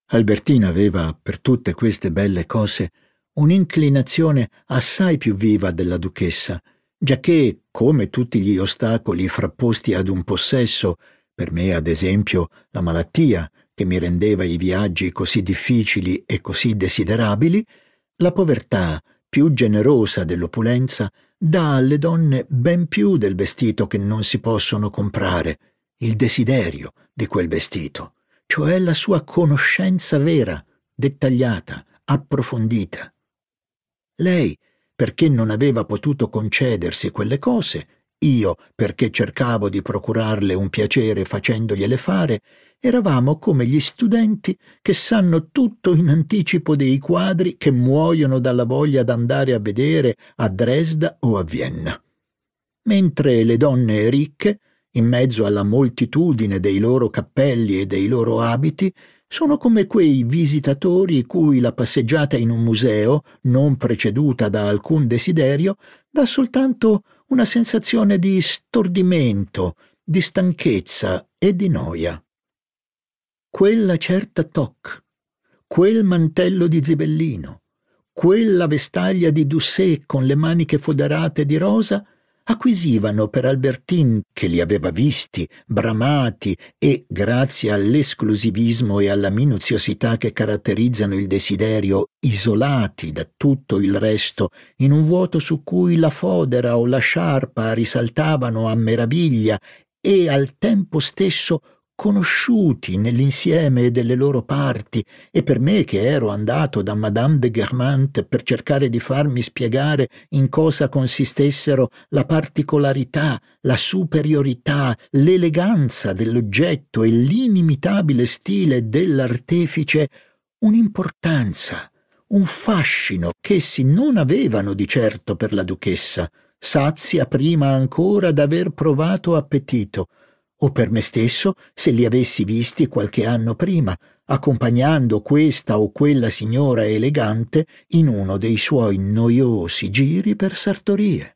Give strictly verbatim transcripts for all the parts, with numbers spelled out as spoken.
Albertina aveva, per tutte queste belle cose, un'inclinazione assai più viva della duchessa, giacché, come tutti gli ostacoli frapposti ad un possesso, per me ad esempio la malattia che mi rendeva i viaggi così difficili e così desiderabili, la povertà più generosa dell'opulenza dà alle donne ben più del vestito che non si possono comprare, il desiderio di quel vestito, cioè la sua conoscenza vera, dettagliata, approfondita. Lei, perché non aveva potuto concedersi quelle cose, io, perché cercavo di procurarle un piacere facendogliele fare, eravamo come gli studenti che sanno tutto in anticipo dei quadri che muoiono dalla voglia d'andare a vedere a Dresda o a Vienna. Mentre le donne ricche, in mezzo alla moltitudine dei loro cappelli e dei loro abiti, sono come quei visitatori cui la passeggiata in un museo, non preceduta da alcun desiderio, dà soltanto una sensazione di stordimento, di stanchezza e di noia. Quella certa toque, quel mantello di zibellino, quella vestaglia di Doucet con le maniche foderate di rosa acquisivano per Albertine, che li aveva visti, bramati e, grazie all'esclusivismo e alla minuziosità che caratterizzano il desiderio, isolati da tutto il resto, in un vuoto su cui la fodera o la sciarpa risaltavano a meraviglia e al tempo stesso conosciuti nell'insieme delle loro parti, e per me che ero andato da Madame de Guermantes per cercare di farmi spiegare in cosa consistessero la particolarità, la superiorità, l'eleganza dell'oggetto e l'inimitabile stile dell'artefice, un'importanza, un fascino ch'essi non avevano di certo per la duchessa, sazia prima ancora d'aver provato appetito, o per me stesso se li avessi visti qualche anno prima, accompagnando questa o quella signora elegante in uno dei suoi noiosi giri per sartorie.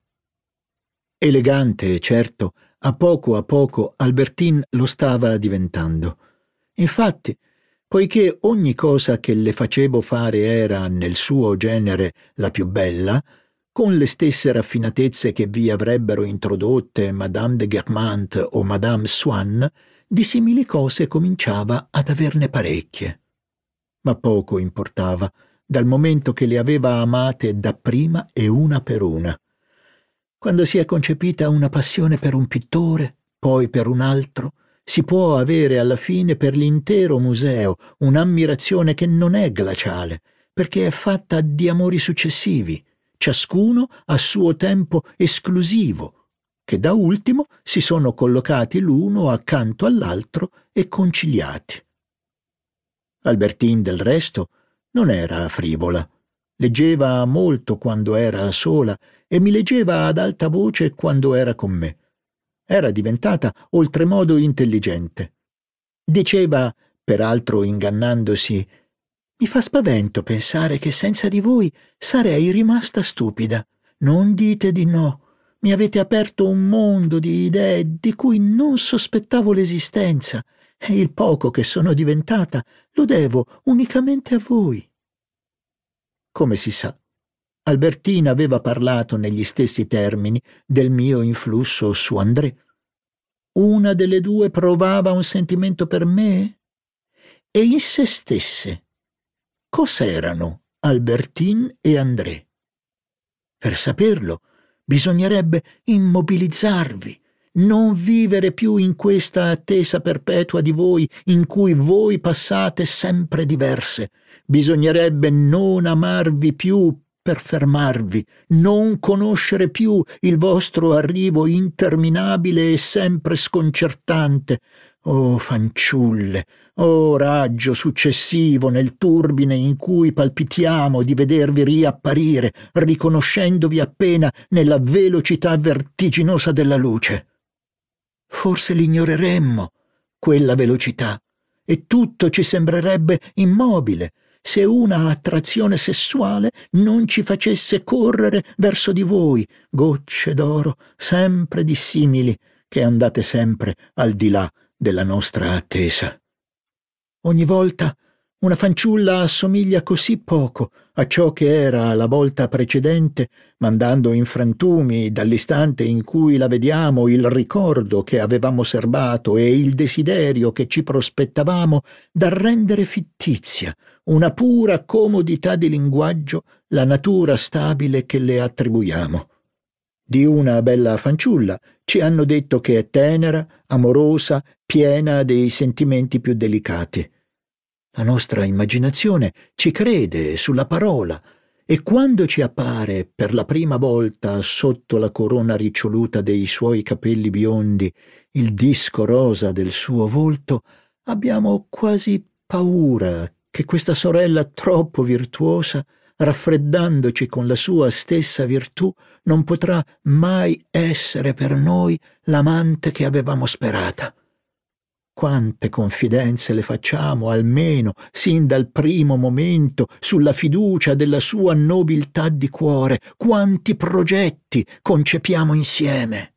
Elegante, certo, a poco a poco Albertine lo stava diventando. Infatti, poiché ogni cosa che le facevo fare era, nel suo genere, la più bella, con le stesse raffinatezze che vi avrebbero introdotte Madame de Guermantes o Madame Swann, di simili cose cominciava ad averne parecchie. Ma poco importava, dal momento che le aveva amate dapprima e una per una. Quando si è concepita una passione per un pittore, poi per un altro, si può avere alla fine per l'intero museo un'ammirazione che non è glaciale, perché è fatta di amori successivi, ciascuno a suo tempo esclusivo, che da ultimo si sono collocati l'uno accanto all'altro e conciliati. Albertine, del resto, non era frivola. Leggeva molto quando era sola e mi leggeva ad alta voce quando era con me. Era diventata oltremodo intelligente. Diceva, peraltro ingannandosi, «Mi fa spavento pensare che senza di voi sarei rimasta stupida. Non dite di no. Mi avete aperto un mondo di idee di cui non sospettavo l'esistenza, e il poco che sono diventata lo devo unicamente a voi». Come si sa, Albertina aveva parlato negli stessi termini del mio influsso su André. Una delle due provava un sentimento per me? E in se stesse cos'erano Albertine e André? Per saperlo bisognerebbe immobilizzarvi, non vivere più in questa attesa perpetua di voi in cui voi passate sempre diverse. Bisognerebbe non amarvi più per fermarvi, non conoscere più il vostro arrivo interminabile e sempre sconcertante. Oh fanciulle, oh raggio successivo nel turbine in cui palpitiamo di vedervi riapparire, riconoscendovi appena nella velocità vertiginosa della luce. Forse l'ignoreremmo, quella velocità, e tutto ci sembrerebbe immobile, se una attrazione sessuale non ci facesse correre verso di voi, gocce d'oro sempre dissimili, che andate sempre al di là della nostra attesa. Ogni volta Una fanciulla assomiglia così poco a ciò che era la volta precedente, mandando in frantumi dall'istante in cui la vediamo il ricordo che avevamo serbato e il desiderio che ci prospettavamo, da rendere fittizia, una pura comodità di linguaggio, la natura stabile che le attribuiamo. Di una bella fanciulla ci hanno detto che è tenera, amorosa, piena dei sentimenti più delicati. La nostra immaginazione ci crede sulla parola e quando ci appare per la prima volta sotto la corona riccioluta dei suoi capelli biondi il disco rosa del suo volto, abbiamo quasi paura che questa sorella troppo virtuosa, raffreddandoci con la sua stessa virtù, non potrà mai essere per noi l'amante che avevamo sperata. Quante confidenze le facciamo, almeno sin dal primo momento, sulla fiducia della sua nobiltà di cuore, quanti progetti concepiamo insieme.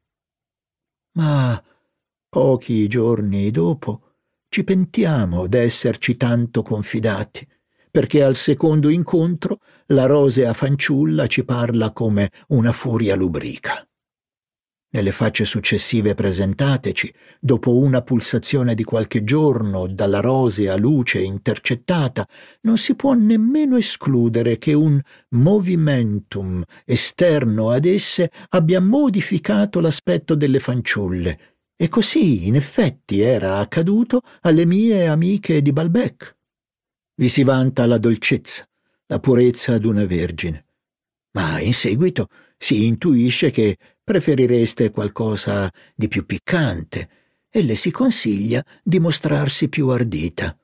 Ma pochi giorni dopo ci pentiamo d'esserci tanto confidati, perché al secondo incontro la rosea fanciulla ci parla come una furia lubrica. Nelle facce successive presentateci, dopo una pulsazione di qualche giorno dalla rosea luce intercettata, non si può nemmeno escludere che un movimentum esterno ad esse abbia modificato l'aspetto delle fanciulle. E così, in effetti, era accaduto alle mie amiche di Balbec. Vi si vanta la dolcezza, la purezza d'una vergine, ma in seguito si intuisce che preferireste qualcosa di più piccante e le si consiglia di mostrarsi più ardita.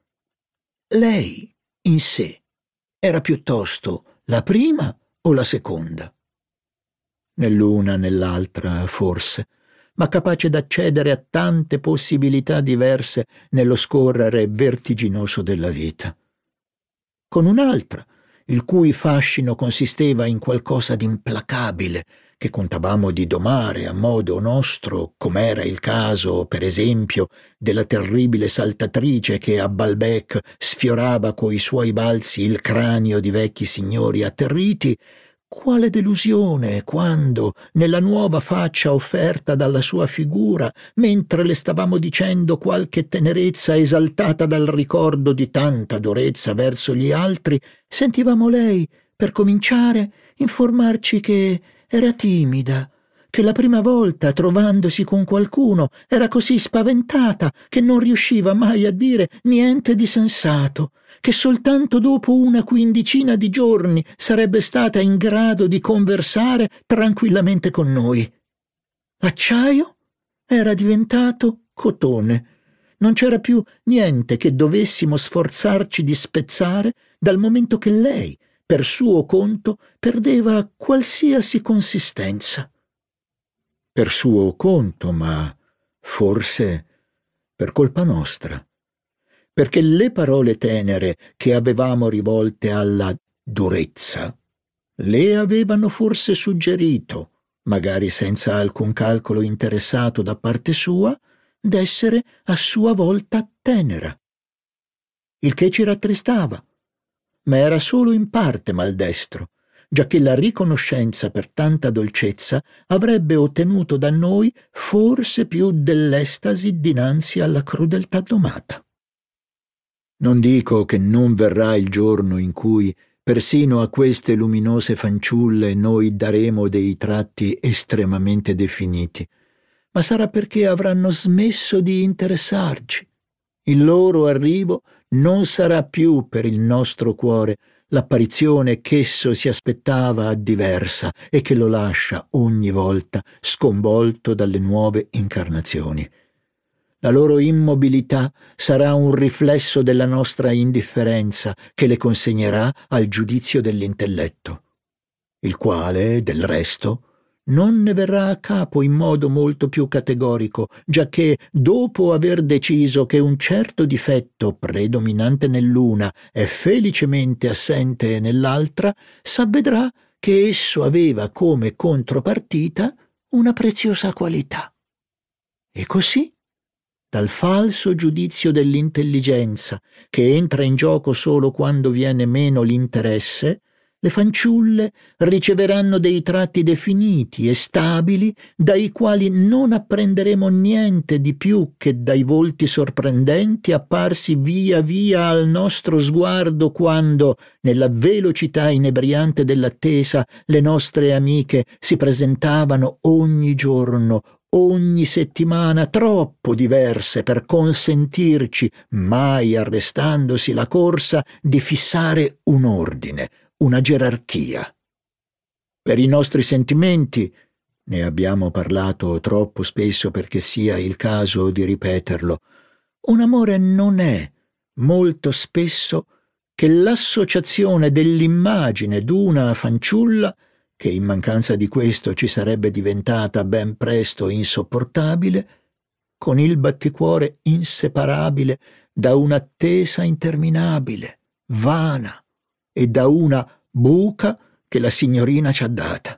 Lei, in sé, era piuttosto la prima o la seconda? Nell'una nell'altra, forse, ma capace d'accedere a tante possibilità diverse nello scorrere vertiginoso della vita. Con un'altra, il cui fascino consisteva in qualcosa di implacabile, che contavamo di domare a modo nostro, com'era il caso, per esempio, della terribile saltatrice che a Balbec sfiorava coi suoi balzi il cranio di vecchi signori atterriti, quale delusione quando, nella nuova faccia offerta dalla sua figura, mentre le stavamo dicendo qualche tenerezza esaltata dal ricordo di tanta durezza verso gli altri, sentivamo lei, per cominciare, informarci che era timida, che la prima volta, trovandosi con qualcuno, era così spaventata che non riusciva mai a dire niente di sensato, che soltanto dopo una quindicina di giorni sarebbe stata in grado di conversare tranquillamente con noi. L'acciaio era diventato cotone. Non c'era più niente che dovessimo sforzarci di spezzare, dal momento che lei, per suo conto, perdeva qualsiasi consistenza. Per suo conto, ma forse per colpa nostra, perché le parole tenere che avevamo rivolte alla durezza le avevano forse suggerito, magari senza alcun calcolo interessato da parte sua, d'essere a sua volta tenera, il che ci rattristava, ma era solo in parte maldestro, giacché la riconoscenza per tanta dolcezza avrebbe ottenuto da noi forse più dell'estasi dinanzi alla crudeltà domata. Non dico che non verrà il giorno in cui persino a queste luminose fanciulle noi daremo dei tratti estremamente definiti, ma sarà perché avranno smesso di interessarci. Il loro arrivo non sarà più per il nostro cuore l'apparizione ch'esso si aspettava diversa e che lo lascia ogni volta sconvolto dalle nuove incarnazioni. La loro immobilità sarà un riflesso della nostra indifferenza che le consegnerà al giudizio dell'intelletto, il quale, del resto, non ne verrà a capo in modo molto più categorico, giacché dopo aver deciso che un certo difetto predominante nell'una è felicemente assente nell'altra, s'avvedrà che esso aveva come contropartita una preziosa qualità. E così dal falso giudizio dell'intelligenza, che entra in gioco solo quando viene meno l'interesse, le fanciulle riceveranno dei tratti definiti e stabili dai quali non apprenderemo niente di più che dai volti sorprendenti apparsi via via al nostro sguardo quando, nella velocità inebriante dell'attesa, le nostre amiche si presentavano ogni giorno, ogni settimana, troppo diverse per consentirci, mai arrestandosi la corsa, di fissare un ordine, una gerarchia. Per i nostri sentimenti, ne abbiamo parlato troppo spesso perché sia il caso di ripeterlo, un amore non è, molto spesso, che l'associazione dell'immagine d'una fanciulla, che in mancanza di questo ci sarebbe diventata ben presto insopportabile, con il batticuore inseparabile da un'attesa interminabile, vana, e da una buca che la signorina ci ha data.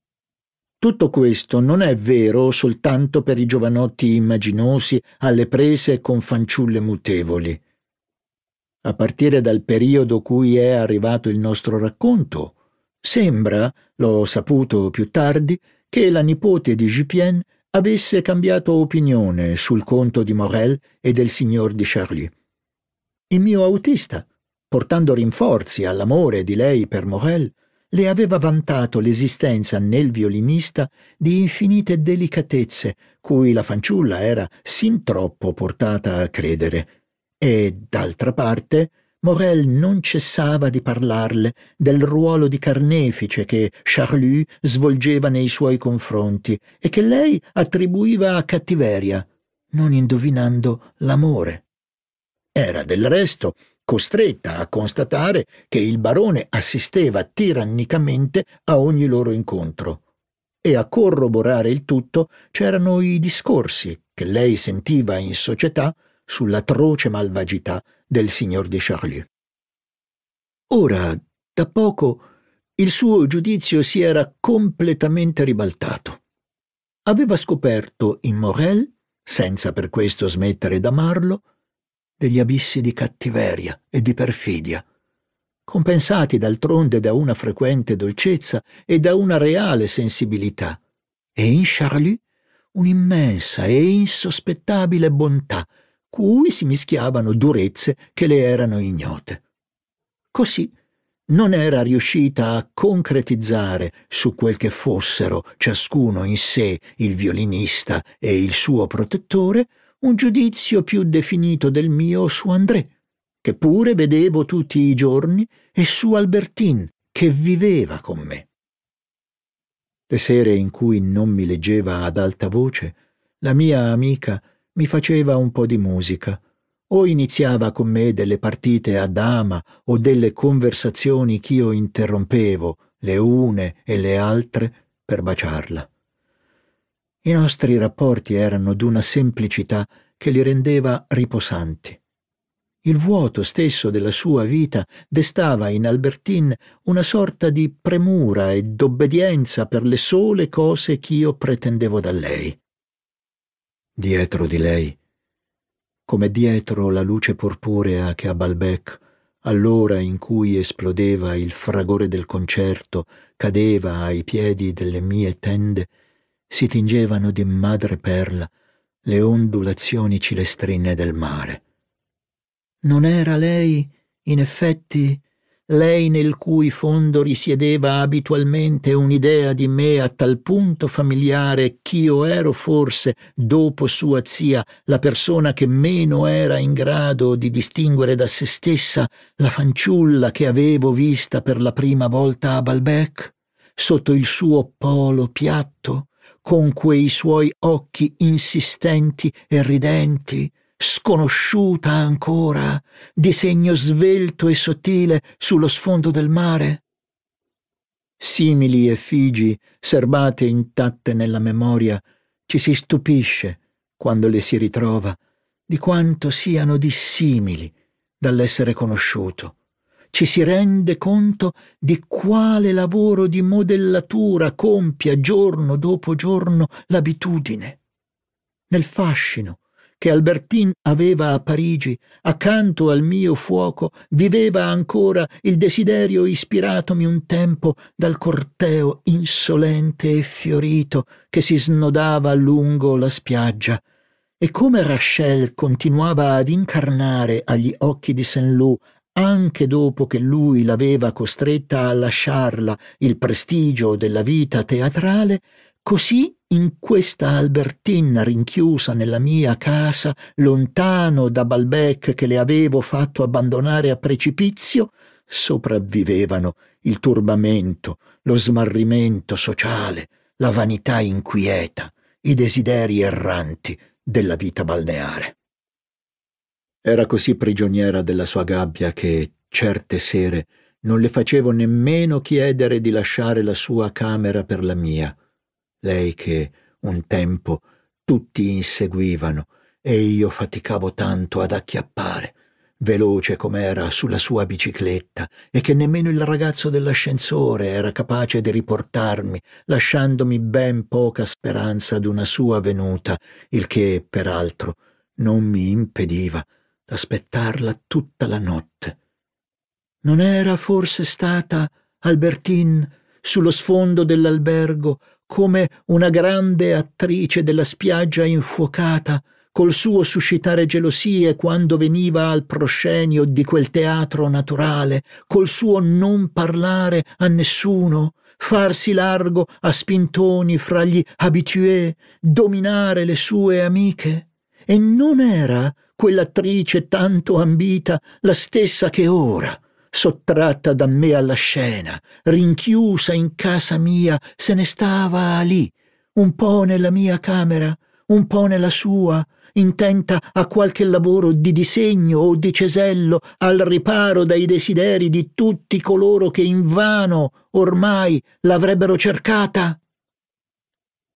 Tutto questo non è vero soltanto per i giovanotti immaginosi alle prese con fanciulle mutevoli. A partire dal periodo cui è arrivato il nostro racconto, sembra, l'ho saputo più tardi, che la nipote di Jupien avesse cambiato opinione sul conto di Morel e del signor di Charlie. Il mio autista, portando rinforzi all'amore di lei per Morel, le aveva vantato l'esistenza nel violinista di infinite delicatezze cui la fanciulla era sin troppo portata a credere, e, d'altra parte, Morel non cessava di parlarle del ruolo di carnefice che Charlie svolgeva nei suoi confronti e che lei attribuiva a cattiveria, non indovinando l'amore. Era del resto costretta a constatare che il barone assisteva tirannicamente a ogni loro incontro, e a corroborare il tutto c'erano i discorsi che lei sentiva in società sull'atroce malvagità del signor de Charlie. Ora, da poco, il suo giudizio si era completamente ribaltato. Aveva scoperto in Morel, senza per questo smettere d'amarlo, degli abissi di cattiveria e di perfidia, compensati d'altronde da una frequente dolcezza e da una reale sensibilità, e in Charlie un'immensa e insospettabile bontà, cui si mischiavano durezze che le erano ignote. Così non era riuscita a concretizzare su quel che fossero ciascuno in sé il violinista e il suo protettore un giudizio più definito del mio su André, che pure vedevo tutti i giorni, e su Albertine, che viveva con me. Le sere in cui non mi leggeva ad alta voce, la mia amica mi faceva un po' di musica, o iniziava con me delle partite a dama o delle conversazioni ch'io interrompevo, le une e le altre, per baciarla. I nostri rapporti erano d'una semplicità che li rendeva riposanti. Il vuoto stesso della sua vita destava in Albertine una sorta di premura e d'obbedienza per le sole cose ch'io pretendevo da lei. Dietro di lei, come dietro la luce purpurea che a Balbec, all'ora in cui esplodeva il fragore del concerto, cadeva ai piedi delle mie tende, si tingevano di madreperla le ondulazioni cilestrine del mare. Non era lei, in effetti, lei nel cui fondo risiedeva abitualmente un'idea di me a tal punto familiare ch'io ero forse, dopo sua zia, la persona che meno era in grado di distinguere da se stessa la fanciulla che avevo vista per la prima volta a Balbec, sotto il suo polo piatto, con quei suoi occhi insistenti e ridenti, sconosciuta ancora, di segno svelto e sottile sullo sfondo del mare? Simili effigi serbate intatte nella memoria, ci si stupisce, quando le si ritrova, di quanto siano dissimili dall'essere conosciuto. Ci si rende conto di quale lavoro di modellatura compia giorno dopo giorno l'abitudine. Nel fascino che Albertine aveva a Parigi, accanto al mio fuoco viveva ancora il desiderio ispiratomi un tempo dal corteo insolente e fiorito che si snodava lungo la spiaggia. E come Rachel continuava ad incarnare agli occhi di Saint-Lô, anche dopo che lui l'aveva costretta a lasciarla, il prestigio della vita teatrale, così in questa Albertine rinchiusa nella mia casa, lontano da Balbec che le avevo fatto abbandonare a precipizio, sopravvivevano il turbamento, lo smarrimento sociale, la vanità inquieta, i desideri erranti della vita balneare. Era così prigioniera della sua gabbia che certe sere non le facevo nemmeno chiedere di lasciare la sua camera per la mia. Lei che un tempo tutti inseguivano e io faticavo tanto ad acchiappare, veloce com'era sulla sua bicicletta, e che nemmeno il ragazzo dell'ascensore era capace di riportarmi, lasciandomi ben poca speranza d'una sua venuta, il che, peraltro, non mi impediva d'aspettarla tutta la notte. Non era forse stata Albertine sullo sfondo dell'albergo come una grande attrice della spiaggia infuocata, col suo suscitare gelosie quando veniva al proscenio di quel teatro naturale, col suo non parlare a nessuno, farsi largo a spintoni fra gli habitués, dominare le sue amiche? E non era quell'attrice tanto ambita la stessa che ora, sottratta da me alla scena, rinchiusa in casa mia, se ne stava lì, un po' nella mia camera, un po' nella sua, intenta a qualche lavoro di disegno o di cesello, al riparo dai desideri di tutti coloro che invano ormai l'avrebbero cercata?